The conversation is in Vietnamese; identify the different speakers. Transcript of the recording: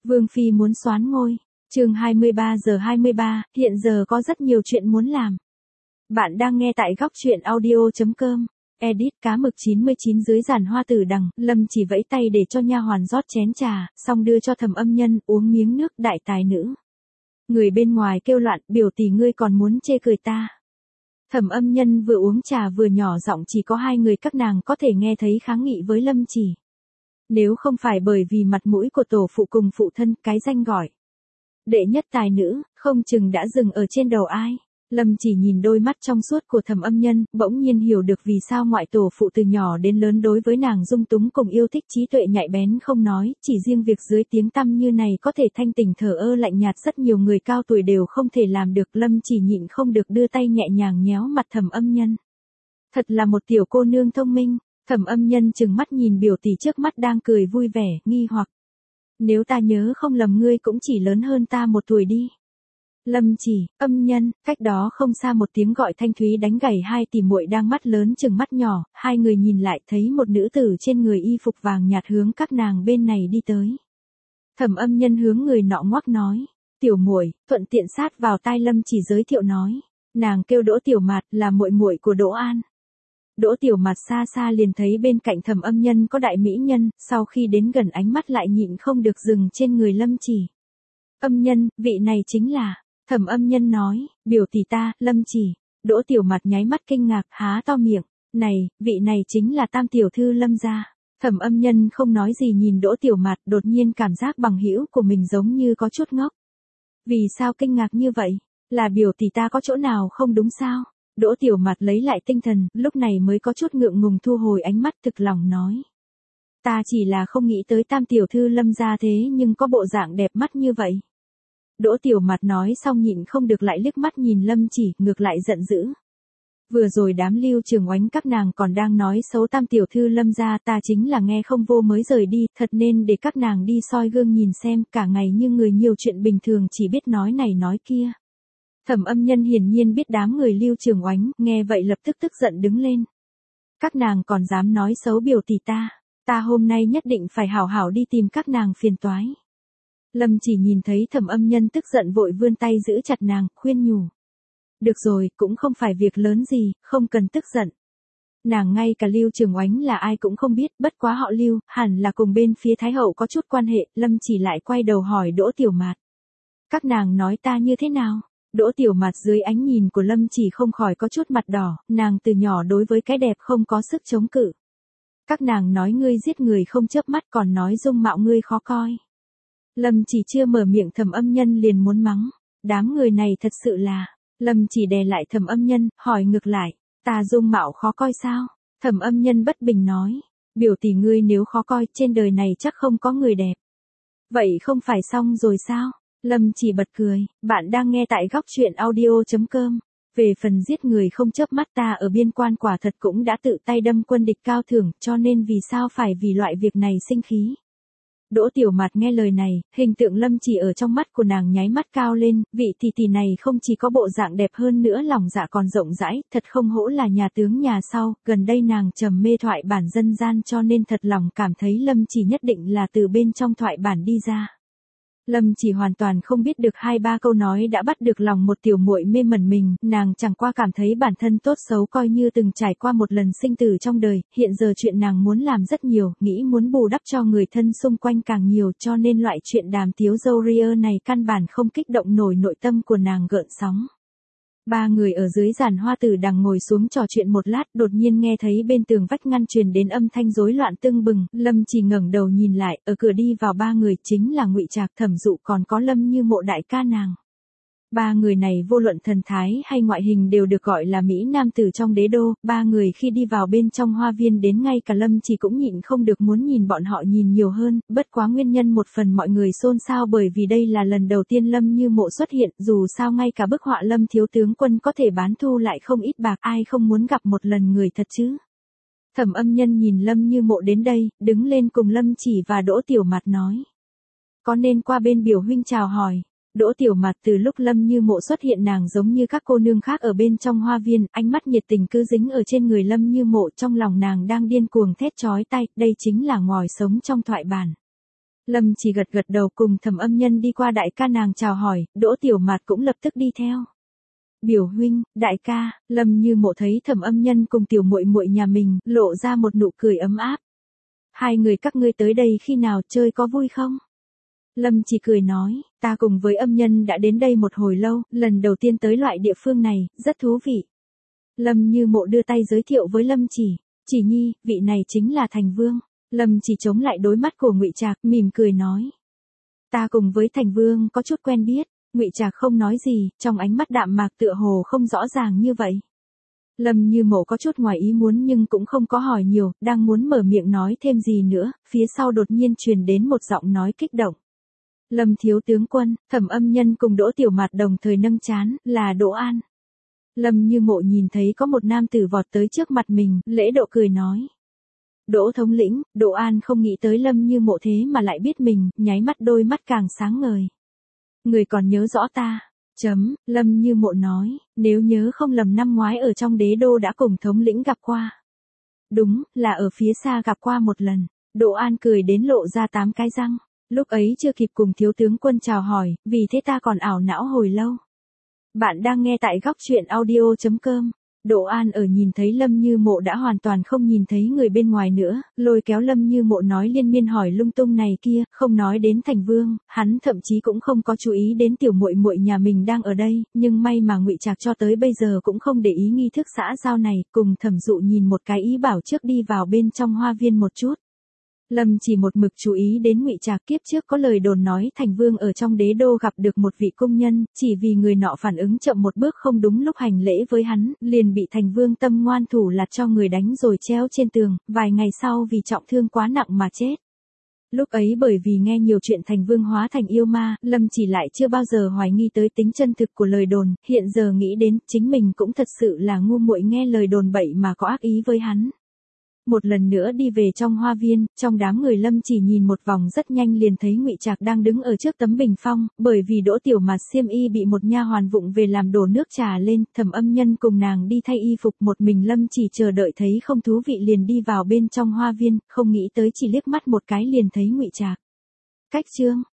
Speaker 1: Vương Phi muốn soán ngôi. Chương 23:23, hiện giờ có rất nhiều chuyện muốn làm. Bạn đang nghe tại góc truyện audio.com. Edit cá mực 99 dưới giàn hoa tử đằng, Lâm chỉ vẫy tay để cho nha hoàn rót chén trà, xong đưa cho Thẩm Âm Nhân uống miếng nước. Đại tài nữ. Người bên ngoài kêu loạn, biểu tỷ ngươi còn muốn chê cười ta. Thẩm Âm Nhân vừa uống trà vừa nhỏ giọng, chỉ có hai người các nàng có thể nghe thấy kháng nghị với Lâm chỉ. Nếu không phải bởi vì mặt mũi của tổ phụ cùng phụ thân, cái danh gọi đệ nhất tài nữ, không chừng đã dừng ở trên đầu ai. Lâm chỉ nhìn đôi mắt trong suốt của Thẩm Âm Nhân, bỗng nhiên hiểu được vì sao ngoại tổ phụ từ nhỏ đến lớn đối với nàng dung túng cùng yêu thích, trí tuệ nhạy bén không nói, chỉ riêng việc dưới tiếng tăm như này có thể thanh tỉnh thờ ơ lạnh nhạt rất nhiều người cao tuổi đều không thể làm được. Lâm chỉ nhịn không được đưa tay nhẹ nhàng nhéo mặt Thẩm Âm Nhân. Thật là một tiểu cô nương thông minh. Thẩm Âm Nhân trừng mắt nhìn biểu tỷ trước mắt đang cười vui vẻ, nghi hoặc. Nếu ta nhớ không lầm ngươi cũng chỉ lớn hơn ta 1 tuổi đi. Lâm chỉ, Âm Nhân, cách đó không xa một tiếng gọi thanh thúy đánh gảy hai tỷ muội đang mắt lớn chừng mắt nhỏ, hai người nhìn lại thấy một nữ tử trên người y phục vàng nhạt hướng các nàng bên này đi tới. Thẩm Âm Nhân hướng người nọ ngoắc nói, tiểu muội, thuận tiện sát vào tai Lâm chỉ giới thiệu nói, nàng kêu Đỗ Tiểu Mạt, là muội muội của Đỗ An. Đỗ Tiểu Mạt xa xa liền thấy bên cạnh Thẩm Âm Nhân có đại mỹ nhân, sau khi đến gần ánh mắt lại nhịn không được dừng trên người Lâm chỉ. Âm Nhân, vị này chính là. Thẩm Âm Nhân nói, biểu tỷ ta, Lâm chỉ. Đỗ Tiểu Mạt nháy mắt kinh ngạc, há to miệng. Này, vị này chính là tam tiểu thư Lâm gia. Thẩm Âm Nhân không nói gì nhìn Đỗ Tiểu Mạt, đột nhiên cảm giác bằng hữu của mình giống như có chút ngốc. Vì sao kinh ngạc như vậy? Là biểu tỷ ta có chỗ nào không đúng sao? Đỗ Tiểu Mạt lấy lại tinh thần, lúc này mới có chút ngượng ngùng thu hồi ánh mắt, thực lòng nói. Ta chỉ là không nghĩ tới tam tiểu thư Lâm gia thế nhưng có bộ dạng đẹp mắt như vậy. Đỗ Tiểu Mạt nói xong nhịn không được lại liếc mắt nhìn Lâm chỉ, ngược lại giận dữ. Vừa rồi đám Lưu Trường Oánh các nàng còn đang nói xấu tam tiểu thư Lâm gia, ta chính là nghe không vô mới rời đi, thật nên để các nàng đi soi gương nhìn xem, cả ngày như người nhiều chuyện bình thường chỉ biết nói này nói kia. Thẩm Âm Nhân hiển nhiên biết đám người Lưu Trường Oánh, nghe vậy lập tức tức giận đứng lên. Các nàng còn dám nói xấu biểu tỷ ta hôm nay nhất định phải hảo hảo đi tìm các nàng phiền toái. Lâm chỉ nhìn thấy Thẩm Âm Nhân tức giận vội vươn tay giữ chặt nàng, khuyên nhủ. Được rồi, cũng không phải việc lớn gì, không cần tức giận. Nàng ngay cả Lưu Trường Oánh là ai cũng không biết, bất quá họ Lưu, hẳn là cùng bên phía Thái Hậu có chút quan hệ. Lâm chỉ lại quay đầu hỏi Đỗ Tiểu Mạt. Các nàng nói ta như thế nào? Đỗ Tiểu Mạt dưới ánh nhìn của Lâm chỉ không khỏi có chút mặt đỏ, nàng từ nhỏ đối với cái đẹp không có sức chống cự. Các nàng nói ngươi giết người không chớp mắt, còn nói dung mạo ngươi khó coi. Lâm chỉ chưa mở miệng Thẩm Âm Nhân liền muốn mắng, đám người này thật sự là. Lâm chỉ đè lại Thẩm Âm Nhân, hỏi ngược lại, ta dung mạo khó coi sao? Thẩm Âm Nhân bất bình nói, biểu tỷ ngươi nếu khó coi, trên đời này chắc không có người đẹp. Vậy không phải xong rồi sao? Lâm chỉ bật cười, bạn đang nghe tại góc truyện audio.com. Về phần giết người không chớp mắt, ta ở biên quan quả thật cũng đã tự tay đâm quân địch cao thưởng, cho nên vì sao phải vì loại việc này sinh khí. Đỗ Tiểu Mạt nghe lời này, hình tượng Lâm chỉ ở trong mắt của nàng nháy mắt cao lên, vị tỷ tỷ này không chỉ có bộ dạng đẹp hơn nữa lòng dạ còn rộng rãi, thật không hổ là nhà tướng nhà sau. Gần đây nàng trầm mê thoại bản dân gian cho nên thật lòng cảm thấy Lâm chỉ nhất định là từ bên trong thoại bản đi ra. Lâm chỉ hoàn toàn không biết được 2-3 câu nói đã bắt được lòng một tiểu muội mê mẩn mình, nàng chẳng qua cảm thấy bản thân tốt xấu coi như từng trải qua một lần sinh tử trong đời, hiện giờ chuyện nàng muốn làm rất nhiều, nghĩ muốn bù đắp cho người thân xung quanh càng nhiều, cho nên loại chuyện đàm tiếu dâu ria này căn bản không kích động nổi nội tâm của nàng gợn sóng. Ba người ở dưới giàn hoa tử đằng ngồi xuống trò chuyện một lát, đột nhiên nghe thấy bên tường vách ngăn truyền đến âm thanh rối loạn tưng bừng. Lâm chỉ ngẩng đầu nhìn lại, ở cửa đi vào 3 người, chính là Ngụy Trạc, Thẩm Dụ, còn có Lâm Như Mộ đại ca nàng. 3 người này vô luận thần thái hay ngoại hình đều được gọi là mỹ nam tử trong đế đô. 3 người khi đi vào bên trong hoa viên, đến ngay cả Lâm chỉ cũng nhịn không được muốn nhìn bọn họ nhìn nhiều hơn, bất quá nguyên nhân một phần mọi người xôn xao bởi vì đây là lần đầu tiên Lâm Như Mộ xuất hiện, dù sao ngay cả bức họa Lâm thiếu tướng quân có thể bán thu lại không ít bạc, ai không muốn gặp một lần người thật chứ. Thẩm Âm Nhân nhìn Lâm Như Mộ đến đây, đứng lên cùng Lâm chỉ và Đỗ Tiểu Mạt nói. Có nên qua bên biểu huynh chào hỏi. Đỗ Tiểu Mạt từ lúc Lâm Như Mộ xuất hiện nàng giống như các cô nương khác ở bên trong hoa viên, ánh mắt nhiệt tình cứ dính ở trên người Lâm Như Mộ, trong lòng nàng đang điên cuồng thét chói tai, đây chính là ngòi sống trong thoại bản. Lâm Chỉ gật gật đầu cùng Thẩm Âm Nhân đi qua đại ca nàng chào hỏi, Đỗ Tiểu Mạt cũng lập tức đi theo. Biểu huynh, đại ca, Lâm Như Mộ thấy Thẩm Âm Nhân cùng tiểu muội muội nhà mình, lộ ra một nụ cười ấm áp. Hai người các ngươi tới đây khi nào, chơi có vui không? Lâm Chỉ cười nói, ta cùng với Âm Nhân đã đến đây một hồi lâu, lần đầu tiên tới loại địa phương này, rất thú vị. Lâm Như Mộ đưa tay giới thiệu với Lâm Chỉ nhi, vị này chính là Thành Vương. Lâm Chỉ chống lại đối mắt của Ngụy Trạc, mỉm cười nói. Ta cùng với Thành Vương có chút quen biết. Ngụy Trạc không nói gì, trong ánh mắt đạm mạc tựa hồ không rõ ràng như vậy. Lâm Như Mộ có chút ngoài ý muốn nhưng cũng không có hỏi nhiều, đang muốn mở miệng nói thêm gì nữa, phía sau đột nhiên truyền đến một giọng nói kích động. Lâm thiếu tướng quân, Thẩm Âm Nhân cùng Đỗ Tiểu Mạt đồng thời nâng trán, là Đỗ An. Lâm Như Mộ nhìn thấy có một nam tử vọt tới trước mặt mình, lễ độ cười nói. Đỗ thống lĩnh, Đỗ An không nghĩ tới Lâm Như Mộ thế mà lại biết mình, nháy mắt đôi mắt càng sáng ngời. Người còn nhớ rõ ta. Lâm Như Mộ nói, nếu nhớ không lầm năm ngoái ở trong đế đô đã cùng thống lĩnh gặp qua. Đúng, là ở phía xa gặp qua một lần. Đỗ An cười đến lộ ra 8 cái răng. Lúc ấy chưa kịp cùng thiếu tướng quân chào hỏi, vì thế ta còn ảo não hồi lâu. Bạn đang nghe tại góc truyện audio.com. Đỗ An ở nhìn thấy Lâm Như Mộ đã hoàn toàn không nhìn thấy người bên ngoài nữa, lôi kéo Lâm Như Mộ nói liên miên hỏi lung tung này kia, không nói đến Thành Vương, hắn thậm chí cũng không có chú ý đến tiểu muội muội nhà mình đang ở đây, nhưng may mà Ngụy Trạc cho tới bây giờ cũng không để ý nghi thức xã giao này, cùng Thẩm Dụ nhìn một cái ý bảo trước đi vào bên trong hoa viên một chút. Lâm Chỉ một mực chú ý đến Ngụy Trạc, kiếp trước có lời đồn nói Thành Vương ở trong đế đô gặp được một vị công nhân, chỉ vì người nọ phản ứng chậm một bước không đúng lúc hành lễ với hắn, liền bị Thành Vương tâm ngoan thủ lạt cho người đánh rồi treo trên tường, vài ngày sau vì trọng thương quá nặng mà chết. Lúc ấy bởi vì nghe nhiều chuyện Thành Vương hóa thành yêu ma, Lâm Chỉ lại chưa bao giờ hoài nghi tới tính chân thực của lời đồn, hiện giờ nghĩ đến chính mình cũng thật sự là ngu muội nghe lời đồn bậy mà có ác ý với hắn. Một lần nữa đi về trong hoa viên, trong đám người Lâm Chỉ nhìn một vòng rất nhanh liền thấy Ngụy Trạc đang đứng ở trước tấm bình phong, bởi vì Đỗ Tiểu Mạt xiêm y bị một nha hoàn vụng về làm đổ nước trà lên, Thẩm Âm Nhân cùng nàng đi thay y phục, một mình Lâm Chỉ chờ đợi thấy không thú vị liền đi vào bên trong hoa viên, không nghĩ tới chỉ liếc mắt một cái liền thấy Ngụy Trạc. Cách chương